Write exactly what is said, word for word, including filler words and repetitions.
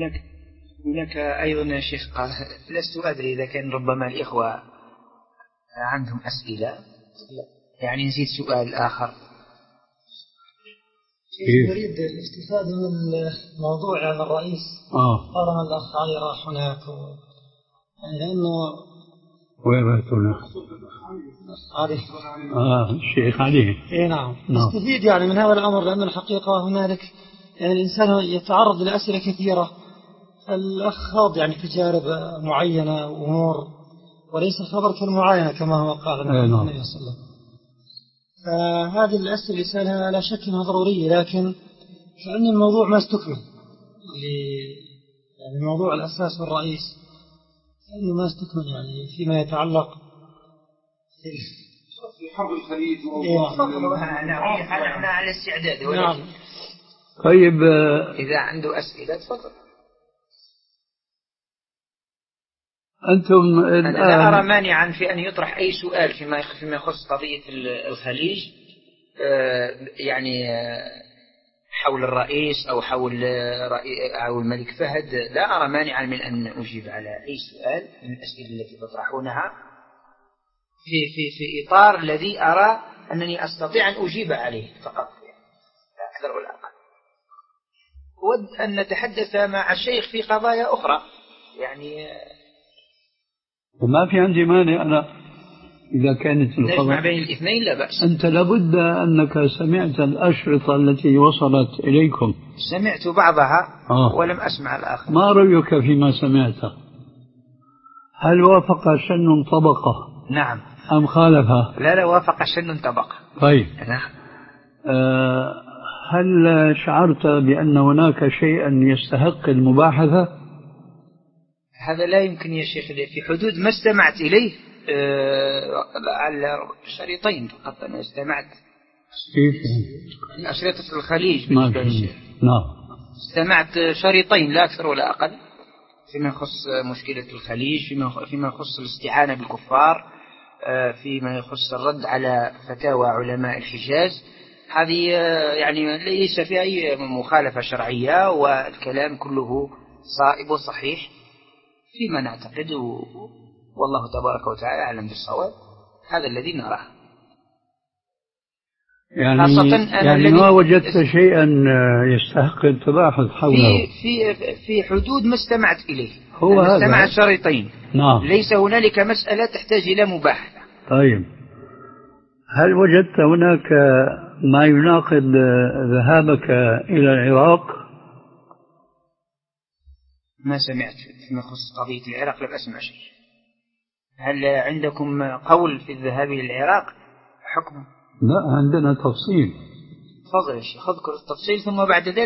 هناك هناك أيضا يا شيخ، لست أدري إذا كان ربما الإخوة عندهم أسئلة، يعني نسيت سؤال آخر. نريد الاستفادة من الموضوع عن الرئيس. طالما الأخ علي راح هناك و... يعني لأنه وين رأيتنا؟ علي. آه الشيخ علي. إيه نعم. نستفيد يعني من هذا الأمر، لأن الحقيقة هنالك يعني الإنسان يتعرض لأسئلة كثيرة. الأخ خاض يعني تجارب معينة وأمور، وليس خبر كالمعاينة كما هو قال النبي صلى الله عليه وسلم. فهذه الأسئلة اللي سألها لا شك أنها ضرورية، لكن كأن الموضوع ما استكمل. يعني الموضوع الأساس والرئيس كأنه ما استكمل، يعني فيما يتعلق في حرب الخليج. نحن على استعداد. نعم. طيب إذا عنده أسئلة تفضل. أنتم أنا لا أرى مانعا في أن يطرح أي سؤال فيما فيما يخص قضية الخليج، يعني حول الرئيس أو حول أو الملك فهد. لا أرى مانعا من أن أجيب على أي سؤال من الأسئلة التي تطرحونها في في في إطار الذي أرى أنني أستطيع أن أجيب عليه فقط، لا أكثر ولا أقل. أود أن نتحدث مع الشيخ في قضايا أخرى، يعني وما في عندي مانع أنا إذا كانت نجمع بين الاثنين لا بأس. أنت لابد أنك سمعت الأشرطة التي وصلت إليكم. سمعت بعضها آه. ولم أسمع الآخر. ما رأيك فيما سمعته؟ هل وافق شن طبقة؟ نعم. أم خالفها؟ لا لا، وافق شن طبقة. طيب. نعم. أه هل شعرت بأن هناك شيئا يستحق المباحثة؟ هذا لا يمكن يا شيخ، في حدود ما استمعت إليه على شريطين فقط. أنا استمعت أشرطة الخليج بالنسبة للشيخ. نعم. استمعت شريطين لا أكثر ولا أقل فيما يخص مشكلة الخليج، فيما فيما يخص الاستعانة بالكفار، فيما يخص الرد على فتاوى علماء الحجاز. هذه يعني ليس فيها أي مخالفة شرعية، والكلام كله صائب وصحيح فيما نعتقد، والله تبارك وتعالى أعلم بالصواب. هذا الذي نراه. يعني, يعني ما وجدت شيئا يستحق التباحث حوله في, في, في حدود ما استمعت إليه. هو هذا. استمعت شريطين. نعم. ليس هنالك مسألة تحتاج إلى مباحثة. طيب، هل وجدت هناك ما يناقض ذهابك إلى العراق؟ ما سمعت فيما يخص قضية العراق، لم أسمع شيء. هل عندكم قول في الذهاب إلى العراق حكم؟ لا، عندنا تفصيل. تفضل يا شيخ، اذكر التفصيل ثم بعد ذلك